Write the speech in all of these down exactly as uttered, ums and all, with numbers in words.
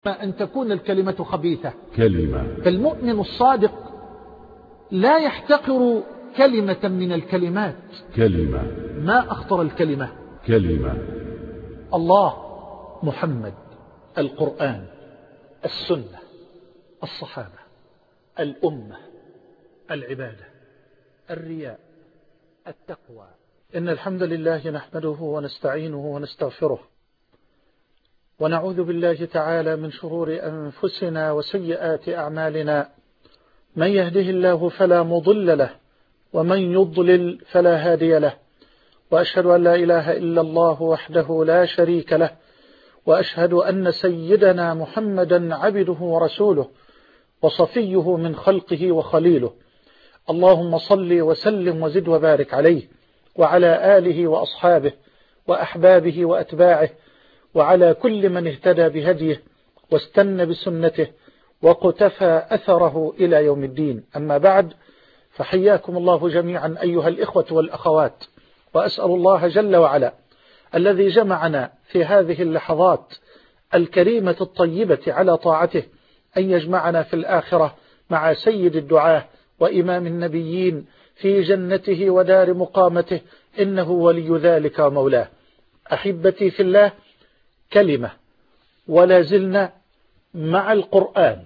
أن تكون الكلمة خبيثة كلمة. فالمؤمن الصادق لا يحتقر كلمة من الكلمات. كلمة. ما أخطر الكلمة؟ كلمة. الله، محمد، القرآن، السنة، الصحابة، الأمة، العبادة، الرياء، التقوى. إن الحمد لله نحمده ونستعينه ونستغفره ونعوذ بالله تعالى من شرور أنفسنا وسيئات أعمالنا. من يهده الله فلا مضل له ومن يضلل فلا هادي له، وأشهد أن لا إله إلا الله وحده لا شريك له، وأشهد أن سيدنا محمدا عبده ورسوله وصفيه من خلقه وخليله. اللهم صل وسلم وزد وبارك عليه وعلى آله وأصحابه وأحبابه وأتباعه وعلى كل من اهتدى بهديه واستنى بسنته وقتفى أثره إلى يوم الدين. أما بعد، فحياكم الله جميعا أيها الإخوة والأخوات، وأسأل الله جل وعلا الذي جمعنا في هذه اللحظات الكريمة الطيبة على طاعته أن يجمعنا في الآخرة مع سيد الدعاة وإمام النبيين في جنته ودار مقامته، إنه ولي ذلك ومولاه. أحبتي في الله، كلمة ولا زلنا مع القرآن.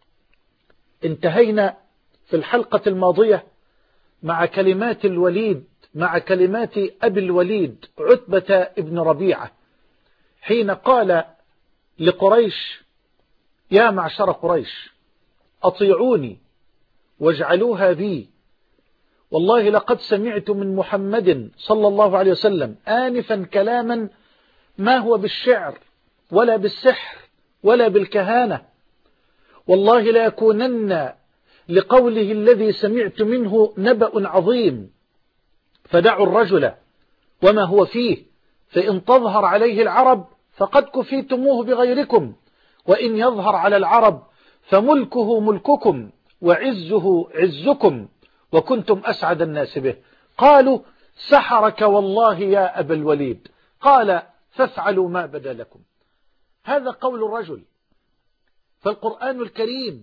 انتهينا في الحلقة الماضية مع كلمات الوليد مع كلمات أبي الوليد عتبة ابن ربيعة حين قال لقريش: يا معشر قريش، أطيعوني واجعلوها بي، والله لقد سمعت من محمد صلى الله عليه وسلم آنفا كلاما ما هو بالشعر ولا بالسحر ولا بالكهانة، والله لا يكونن لقوله الذي سمعت منه نبأ عظيم، فدعوا الرجل وما هو فيه، فإن تظهر عليه العرب فقد كفيتموه بغيركم، وإن يظهر على العرب فملكه ملككم وعزه عزكم، وكنتم أسعد الناس به. قالوا: سحرك والله يا أبا الوليد. قال: فافعلوا ما بدا لكم. هذا قول الرجل. فالقرآن الكريم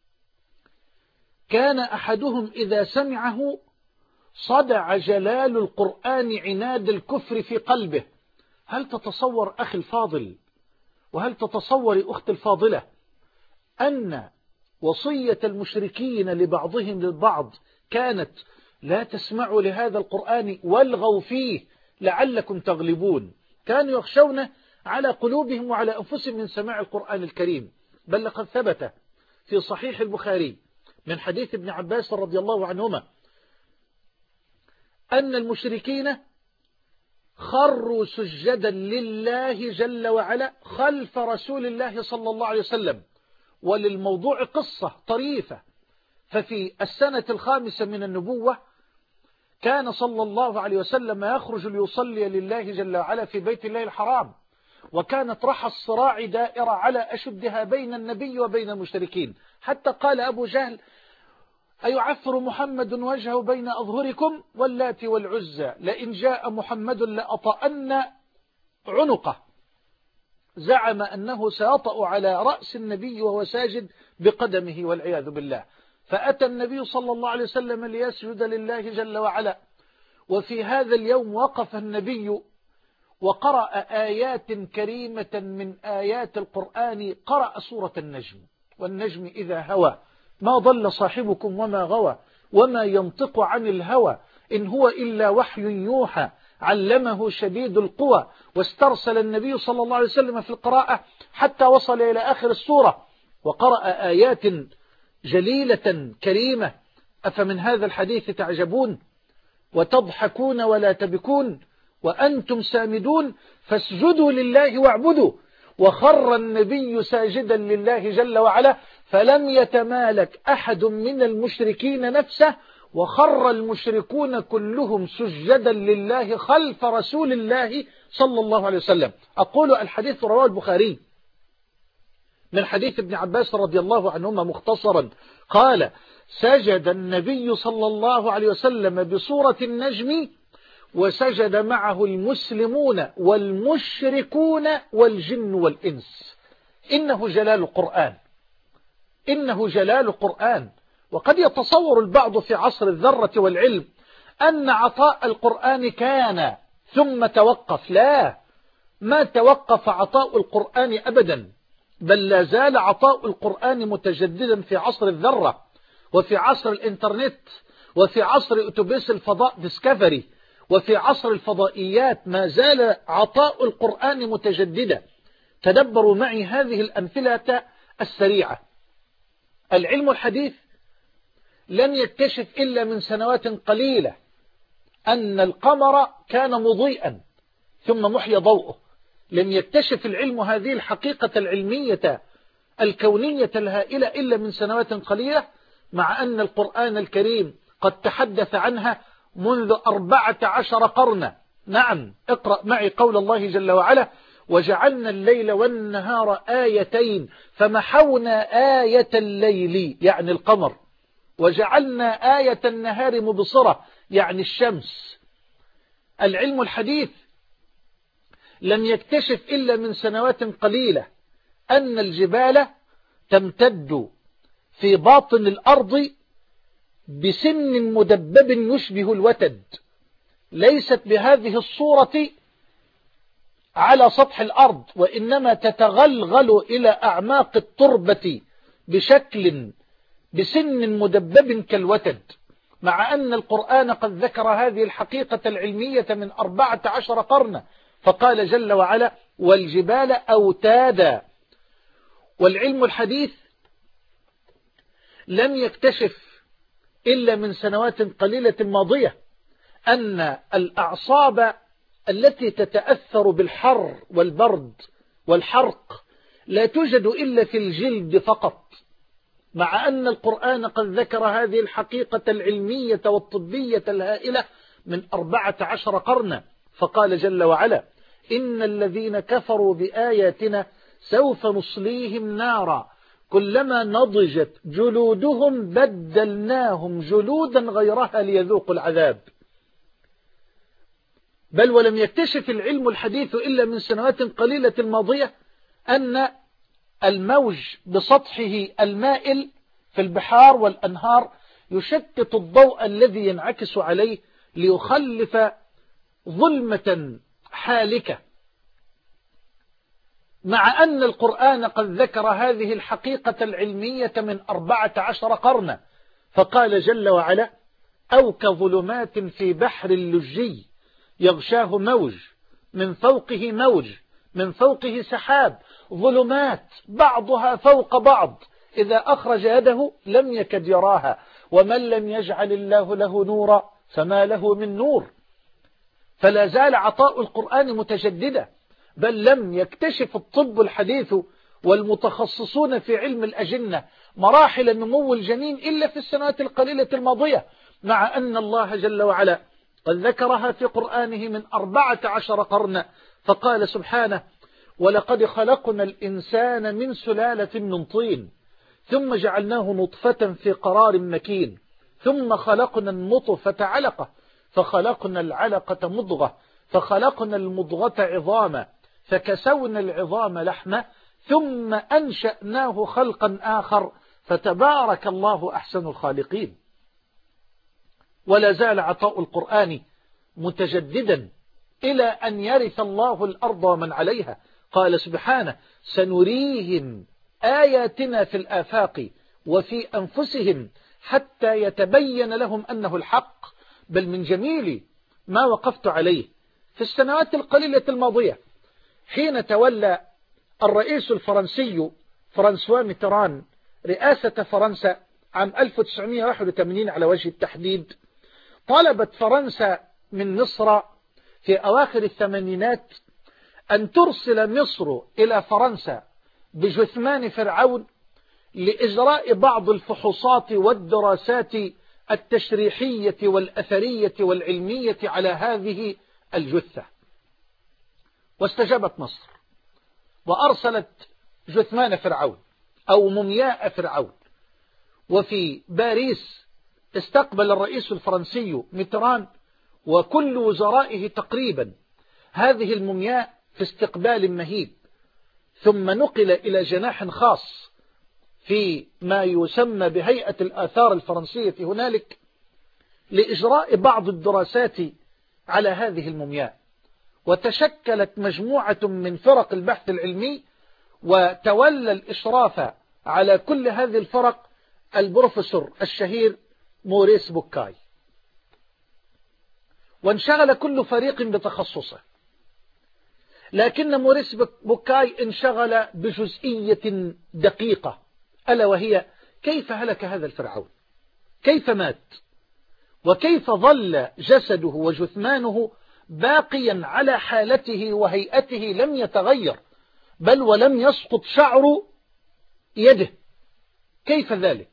كان أحدهم إذا سمعه صدع جلال القرآن عناد الكفر في قلبه. هل تتصور أخي الفاضل، وهل تتصور أختي الفاضلة، أن وصية المشركين لبعضهم للبعض كانت: لا تسمعوا لهذا القرآن والغوا فيه لعلكم تغلبون؟ كانوا يخشون على قلوبهم وعلى أنفسهم من سماع القرآن الكريم. بل لقد ثبت في صحيح البخاري من حديث ابن عباس رضي الله عنهما أن المشركين خروا سجدا لله جل وعلا خلف رسول الله صلى الله عليه وسلم. وللموضوع قصة طريفة. ففي السنة الخامسة من النبوة كان صلى الله عليه وسلم يخرج ليصلي لله جل وعلا في بيت الله الحرام، وكانت رحى الصراع دائرة على أشدها بين النبي وبين المشركين، حتى قال أبو جهل: أيعفر محمد وجهه بين أظهركم واللات والعزى، لئن جاء محمد لأطأن عنقه. زعم أنه سيطأ على رأس النبي وهو ساجد بقدمه والعياذ بالله. فأتى النبي صلى الله عليه وسلم ليسجد لله جل وعلا، وفي هذا اليوم وقف النبي وقرأ آيات كريمة من آيات القرآن. قرأ سورة النجم: والنجم إذا هوى ما ضل صاحبكم وما غوى وما ينطق عن الهوى إن هو إلا وحي يوحى علمه شديد القوى. واسترسل النبي صلى الله عليه وسلم في القراءة حتى وصل إلى آخر السورة، وقرأ آيات جليلة كريمة: أفمن هذا الحديث تعجبون وتضحكون ولا تبكون وأنتم سامدون فاسجدوا لله واعبدوا. وخر النبي ساجدا لله جل وعلا، فلم يتمالك أحد من المشركين نفسه، وخر المشركون كلهم سجدا لله خلف رسول الله صلى الله عليه وسلم. أقول الحديث رواه البخاري من حديث ابن عباس رضي الله عنهما مختصرا قال: سجد النبي صلى الله عليه وسلم بسورة النجم وسجد معه المسلمون والمشركون والجن والإنس. إنه جلال قرآن، إنه جلال قرآن. وقد يتصور البعض في عصر الذرة والعلم أن عطاء القرآن كان ثم توقف. لا، ما توقف عطاء القرآن أبدا، بل لا زال عطاء القرآن متجددا في عصر الذرة، وفي عصر الإنترنت، وفي عصر أتوبيس الفضاء ديسكفري، وفي عصر الفضائيات ما زال عطاء القرآن متجددا. تدبروا معي هذه الأمثلة السريعة. العلم الحديث لم يكتشف إلا من سنوات قليلة أن القمر كان مضيئا ثم محي ضوءه. لم يكتشف العلم هذه الحقيقة العلمية الكونية الهائلة إلا من سنوات قليلة، مع أن القرآن الكريم قد تحدث عنها منذ أربعة عشر قرنا. نعم، اقرأ معي قول الله جل وعلا: وجعلنا الليل والنهار آيتين فمحونا آية الليل يعني القمر، وجعلنا آية النهار مبصرة يعني الشمس. العلم الحديث لم يكتشف إلا من سنوات قليلة أن الجبال تمتد في باطن الأرض بسن مدبب يشبه الوتد، ليست بهذه الصورة على سطح الأرض، وإنما تتغلغل إلى أعماق التربة بشكل بسن مدبب كالوتد، مع أن القرآن قد ذكر هذه الحقيقة العلمية من أربعة عشر قرنا، فقال جل وعلا: والجبال أوتادا. والعلم الحديث لم يكتشف إلا من سنوات قليلة ماضية أن الأعصاب التي تتأثر بالحر والبرد والحرق لا توجد إلا في الجلد فقط، مع أن القرآن قد ذكر هذه الحقيقة العلمية والطبية الهائلة من أربعة عشر قرنا، فقال جل وعلا: إن الذين كفروا بآياتنا سوف نصليهم نارا كلما نضجت جلودهم بدلناهم جلودا غيرها ليذوقوا العذاب. بل ولم يكتشف العلم الحديث إلا من سنوات قليلة ماضية أن الموج بسطحه المائل في البحار والأنهار يشتت الضوء الذي ينعكس عليه ليخلف ظلمة حالكة، مع أن القرآن قد ذكر هذه الحقيقة العلمية من أربعة عشر قرنا، فقال جل وعلا: أو كظلمات في بحر اللجي يغشاه موج من فوقه موج من فوقه سحاب، ظلمات بعضها فوق بعض إذا أخرج يده لم يكد يراها، ومن لم يجعل الله له نورا فما له من نور. فلا زال عطاء القرآن متجددا، بل لم يكتشف الطب الحديث والمتخصصون في علم الأجنة مراحل نمو الجنين إلا في السنوات القليلة الماضية، مع أن الله جل وعلا قد ذكرها في قرآنه من أربعة عشر قرنا، فقال سبحانه: ولقد خلقنا الإنسان من سلالة من طين ثم جعلناه نطفة في قرار مكين ثم خلقنا النطفة علقة فخلقنا العلقة مضغة فخلقنا المضغة عظاما فكسونا العظام لحمة ثم أنشأناه خلقا آخر فتبارك الله أحسن الخالقين. ولا زال عطاء القرآن متجددا إلى أن يرث الله الأرض ومن عليها. قال سبحانه: سنريهم آياتنا في الآفاق وفي أنفسهم حتى يتبين لهم أنه الحق. بل من جميل ما وقفت عليه في السنوات القليلة الماضية حين تولى الرئيس الفرنسي فرانسوا ميتران رئاسة فرنسا عام ألف وتسعمائة وواحد وثمانين على وجه التحديد، طلبت فرنسا من مصر في أواخر الثمانينات أن ترسل مصر إلى فرنسا بجثمان فرعون لإجراء بعض الفحوصات والدراسات التشريحية والأثرية والعلمية على هذه الجثة. واستجابت مصر وأرسلت جثمان فرعون أو مومياء فرعون. وفي باريس استقبل الرئيس الفرنسي ميتران وكل وزرائه تقريبا هذه المومياء في استقبال مهيب، ثم نقل إلى جناح خاص في ما يسمى بهيئة الآثار الفرنسية هنالك لإجراء بعض الدراسات على هذه المومياء. وتشكلت مجموعة من فرق البحث العلمي، وتولى الإشراف على كل هذه الفرق البروفيسور الشهير موريس بوكاي، وانشغل كل فريق بتخصصه. لكن موريس بوكاي انشغل بجزئية دقيقة، ألا وهي كيف هلك هذا الفرعون، كيف مات، وكيف ظل جسده وجثمانه باقيا على حالته وهيئته لم يتغير، بل ولم يسقط شعر يده، كيف ذلك؟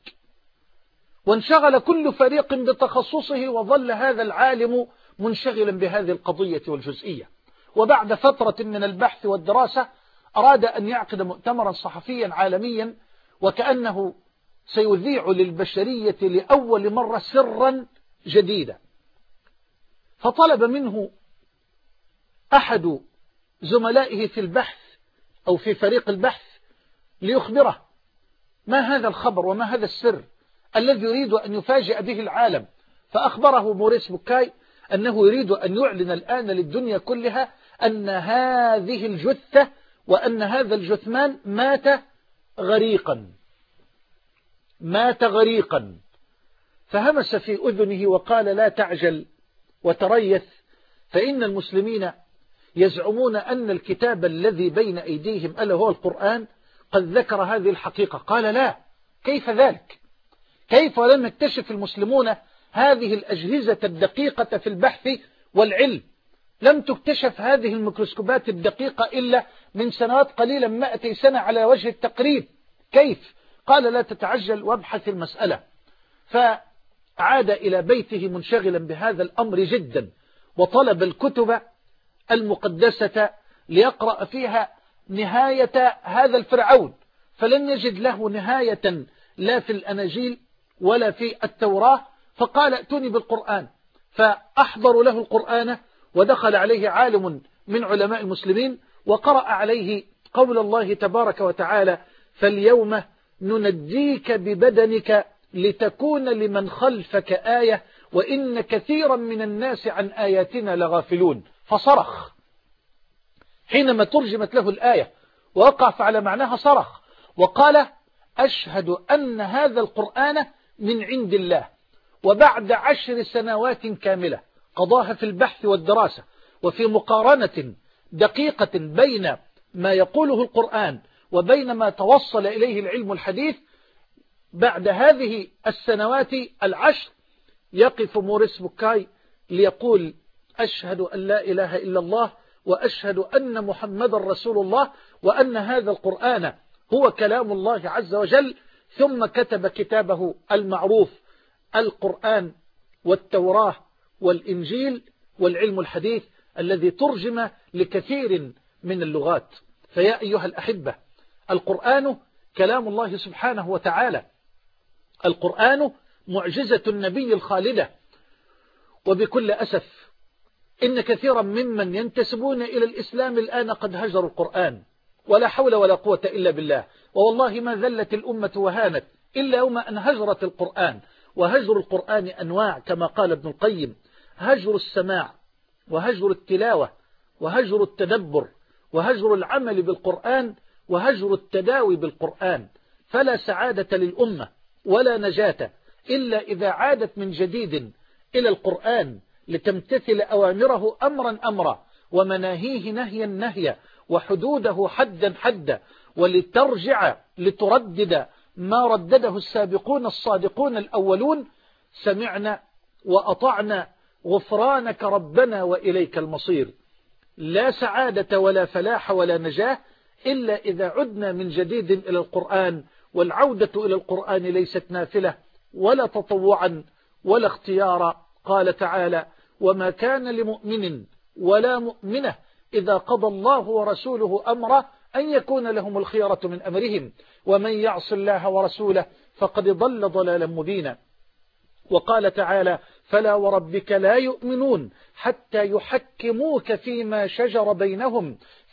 وانشغل كل فريق بتخصصه، وظل هذا العالم منشغلا بهذه القضية والجزئية. وبعد فترة من البحث والدراسة أراد أن يعقد مؤتمرا صحفيا عالميا، وكأنه سيذيع للبشرية لأول مرة سرا جديدا. فطلب منه أحد زملائه في البحث أو في فريق البحث ليخبره ما هذا الخبر وما هذا السر الذي يريد أن يفاجئ به العالم. فأخبره موريس بوكاي أنه يريد أن يعلن الآن للدنيا كلها أن هذه الجثة وأن هذا الجثمان مات غريقا، مات غريقا. فهمس في أذنه وقال: لا تعجل وتريث، فإن المسلمين يزعمون أن الكتاب الذي بين أيديهم ألا هو القرآن قد ذكر هذه الحقيقة. قال: لا، كيف ذلك؟ كيف ولم يكتشف المسلمون هذه الأجهزة الدقيقة في البحث والعلم؟ لم تكتشف هذه الميكروسكوبات الدقيقة إلا من سنوات قليلة، مائتي سنة على وجه التقريب. كيف؟ قال: لا تتعجل وابحث المسألة. فعاد إلى بيته منشغلا بهذا الأمر جدا، وطلب الكتب المقدسة ليقرأ فيها نهاية هذا الفرعون، فلم يجد له نهاية لا في الأناجيل ولا في التوراة. فقال: ائتوني بالقرآن. فأحضروا له القرآن، ودخل عليه عالم من علماء المسلمين وقرأ عليه قول الله تبارك وتعالى: فاليوم ننجيك ببدنك لتكون لمن خلفك آية وإن كثيرا من الناس عن آياتنا لغافلون. فصرخ حينما ترجمت له الآية، ووقف على معناها، صرخ وقال: أشهد أن هذا القرآن من عند الله. وبعد عشر سنوات كاملة قضاها في البحث والدراسة وفي مقارنة دقيقة بين ما يقوله القرآن وبين ما توصل إليه العلم الحديث، بعد هذه السنوات العشر يقف موريس بوكاي ليقول: أشهد أن لا إله إلا الله، وأشهد أن محمد رسول الله، وأن هذا القرآن هو كلام الله عز وجل. ثم كتب كتابه المعروف: القرآن والتوراة والإنجيل والعلم الحديث، الذي ترجم لكثير من اللغات. فيا أيها الأحبة، القرآن كلام الله سبحانه وتعالى، القرآن معجزة النبي الخالدة. وبكل أسف إن كثيرا ممن ينتسبون إلى الإسلام الآن قد هجروا القرآن، ولا حول ولا قوة إلا بالله. ووالله ما ذلت الأمة وهانت إلا يوم أن هجرت القرآن. وهجر القرآن أنواع كما قال ابن القيم: هجر السماع، وهجر التلاوة، وهجر التدبر، وهجر العمل بالقرآن، وهجر التداوي بالقرآن. فلا سعادة للأمة ولا نجاة إلا إذا عادت من جديد إلى القرآن لتمتثل أوامره أمرا أمرا، ومناهيه نهيا نهيا، وحدوده حدا حدا، ولترجع لتردد ما ردده السابقون الصادقون الأولون: سمعنا وأطعنا غفرانك ربنا وإليك المصير. لا سعادة ولا فلاح ولا نجاة إلا إذا عدنا من جديد إلى القرآن. والعودة إلى القرآن ليست نافلة ولا تطوعا ولا اختيارا. قال تعالى: وما كان لمؤمن ولا مؤمنة إذا قضى الله ورسوله أمرا أن يكون لهم الخيرة من أمرهم ومن يعص الله ورسوله فقد ضل ضلالا مبينا. وقال تعالى: فلا وربك لا يؤمنون حتى يحكموك فيما شجر بينهم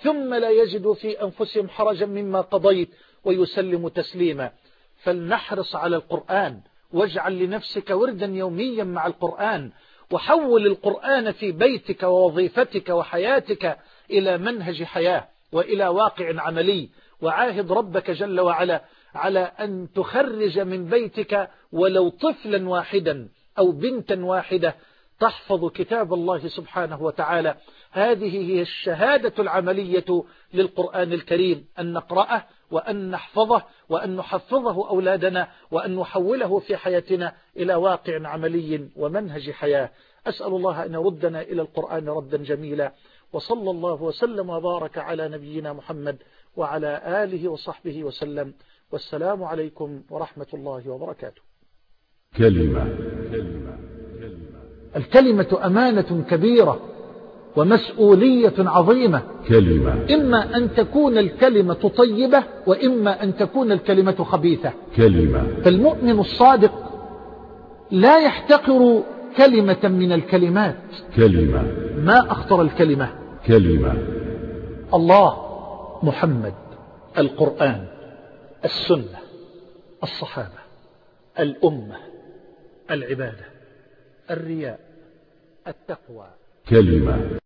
ثم لا يجدوا في أنفسهم حرجا مما قضيت ويسلموا تسليما. فلنحرص على القرآن، واجعل لنفسك وردا يوميا مع القرآن، وحول القرآن في بيتك ووظيفتك وحياتك إلى منهج حياة وإلى واقع عملي. وعاهد ربك جل وعلا على أن تخرج من بيتك ولو طفلا واحدا أو بنتا واحدة تحفظ كتاب الله سبحانه وتعالى. هذه هي الشهادة العملية للقرآن الكريم، أن نقرأه وأن نحفظه وأن نحفظه أولادنا وأن نحوله في حياتنا إلى واقع عملي ومنهج حياة. أسأل الله أن يردنا إلى القرآن ردا جميلا، وصلى الله وسلم وبارك على نبينا محمد وعلى آله وصحبه وسلم، والسلام عليكم ورحمة الله وبركاته. كلمة. الكلمة أمانة كبيرة ومسؤولية عظيمة. كلمة. إما أن تكون الكلمة طيبة وإما أن تكون الكلمة خبيثة. كلمة. فالمؤمن الصادق لا يحتقر كلمة من الكلمات. كلمة. ما أخطر الكلمة؟ كلمة. الله، محمد، القرآن، السنة، الصحابة، الأمة، العبادة، الرياء، التقوى. كلمة.